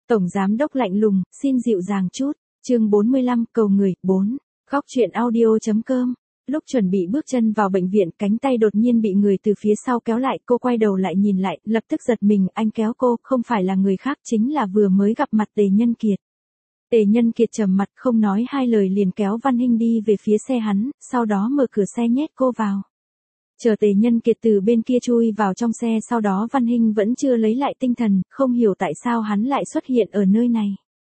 Tổng giám đốc lạnh lùng, xin dịu dàng chút. Chương 45, cầu người, 4. Khóc chuyện audio.com. Lúc chuẩn bị bước chân vào bệnh viện, cánh tay đột nhiên bị người từ phía sau kéo lại, cô quay đầu lại nhìn lại, lập tức giật mình, anh kéo cô, không phải là người khác, chính là vừa mới gặp mặt Tề Nhân Kiệt. Tề Nhân Kiệt trầm mặt không nói hai lời liền kéo Văn Hinh đi về phía xe hắn, sau đó mở cửa xe nhét cô vào. Chờ Tề Nhân Kiệt từ bên kia chui vào trong xe, sau đó Văn Hinh vẫn chưa lấy lại tinh thần, không hiểu tại sao hắn lại xuất hiện ở nơi này.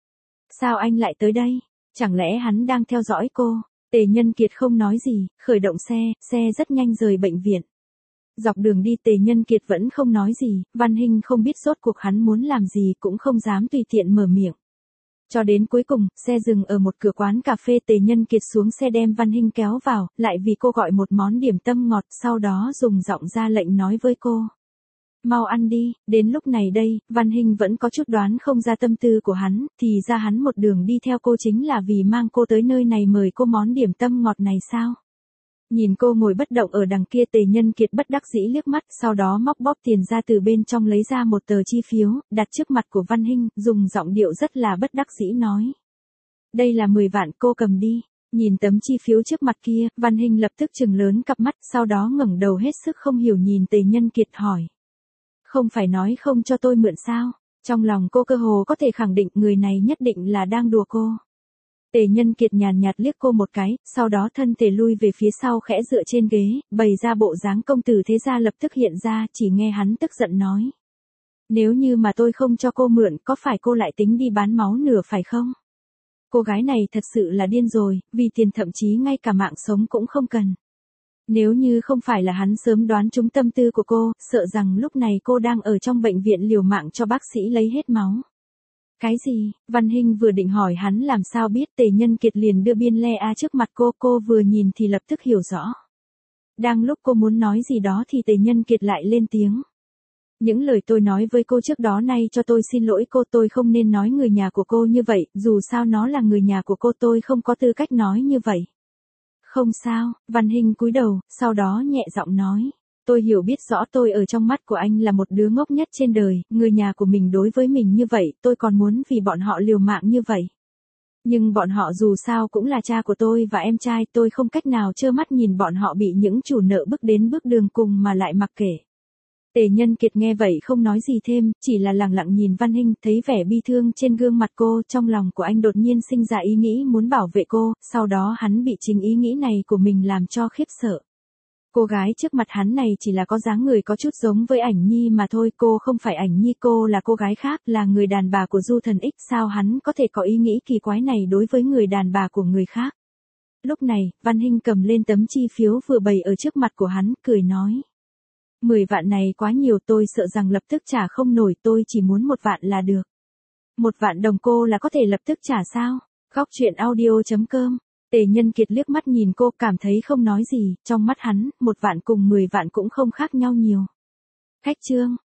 Sao anh lại tới đây? Chẳng lẽ hắn đang theo dõi cô? Tề Nhân Kiệt không nói gì, khởi động xe rất nhanh rời bệnh viện. Dọc đường đi Tề Nhân Kiệt vẫn không nói gì, Văn Hinh không biết rốt cuộc hắn muốn làm gì, cũng không dám tùy tiện mở miệng. Cho đến cuối cùng, xe dừng ở một cửa quán cà phê, Tề Nhân Kiệt xuống xe đem Văn Hinh kéo vào, lại vì cô gọi một món điểm tâm ngọt, sau đó dùng giọng ra lệnh nói với cô. Mau ăn đi. Đến lúc này đây, Văn Hinh vẫn có chút đoán không ra tâm tư của hắn, thì ra hắn một đường đi theo cô chính là vì mang cô tới nơi này mời cô món điểm tâm ngọt này sao? Nhìn cô ngồi bất động ở đằng kia, Tề Nhân Kiệt bất đắc dĩ liếc mắt, sau đó móc bóp tiền ra từ bên trong lấy ra một tờ chi phiếu, đặt trước mặt của Văn Hinh, dùng giọng điệu rất là bất đắc dĩ nói. Đây là 10 vạn, cô cầm đi. Nhìn tấm chi phiếu trước mặt kia, Văn Hinh lập tức trừng lớn cặp mắt, sau đó ngẩng đầu hết sức không hiểu nhìn Tề Nhân Kiệt hỏi. Không phải nói không cho tôi mượn sao? Trong lòng cô cơ hồ có thể khẳng định người này nhất định là đang đùa cô. Tề Nhân Kiệt nhàn nhạt liếc cô một cái, sau đó thân thể lui về phía sau khẽ dựa trên ghế, bày ra bộ dáng công tử thế gia lập tức hiện ra, chỉ nghe hắn tức giận nói. Nếu như mà tôi không cho cô mượn, có phải cô lại tính đi bán máu nửa phải không? Cô gái này thật sự là điên rồi, vì tiền thậm chí ngay cả mạng sống cũng không cần. Nếu như không phải là hắn sớm đoán trúng tâm tư của cô, sợ rằng lúc này cô đang ở trong bệnh viện liều mạng cho bác sĩ lấy hết máu. Cái gì? Văn Hinh vừa định hỏi hắn làm sao biết, Tề Nhân Kiệt liền đưa biên le A trước mặt cô vừa nhìn thì lập tức hiểu rõ. Đang lúc cô muốn nói gì đó thì Tề Nhân Kiệt lại lên tiếng. Những lời tôi nói với cô trước đó nay cho tôi xin lỗi cô, tôi không nên nói người nhà của cô như vậy, dù sao nó là người nhà của cô, tôi không có tư cách nói như vậy. Không sao, Văn Hinh cúi đầu, sau đó nhẹ giọng nói. Tôi hiểu biết rõ tôi ở trong mắt của anh là một đứa ngốc nhất trên đời, người nhà của mình đối với mình như vậy, tôi còn muốn vì bọn họ liều mạng như vậy. Nhưng bọn họ dù sao cũng là cha của tôi và em trai, tôi không cách nào trơ mắt nhìn bọn họ bị những chủ nợ bước đến bước đường cùng mà lại mặc kệ. Tề Nhân Kiệt nghe vậy không nói gì thêm, chỉ là lặng lặng nhìn Văn Hinh, thấy vẻ bi thương trên gương mặt cô, trong lòng của anh đột nhiên sinh ra ý nghĩ muốn bảo vệ cô, sau đó hắn bị chính ý nghĩ này của mình làm cho khiếp sợ. Cô gái trước mặt hắn này chỉ là có dáng người có chút giống với Ảnh Nhi mà thôi, cô không phải Ảnh Nhi, cô là cô gái khác, là người đàn bà của Du Thần X, sao hắn có thể có ý nghĩ kỳ quái này đối với người đàn bà của người khác. Lúc này, Văn Hinh cầm lên tấm chi phiếu vừa bày ở trước mặt của hắn, cười nói. 10 vạn này quá nhiều, tôi sợ rằng lập tức trả không nổi, tôi chỉ muốn 1 vạn là được. 1 vạn đồng cô là có thể lập tức trả sao? Khóc chuyện audio.com. Tề Nhân Kiệt liếc mắt nhìn cô, cảm thấy không nói gì, trong mắt hắn, 1 vạn cùng 10 vạn cũng không khác nhau nhiều. Khách trương,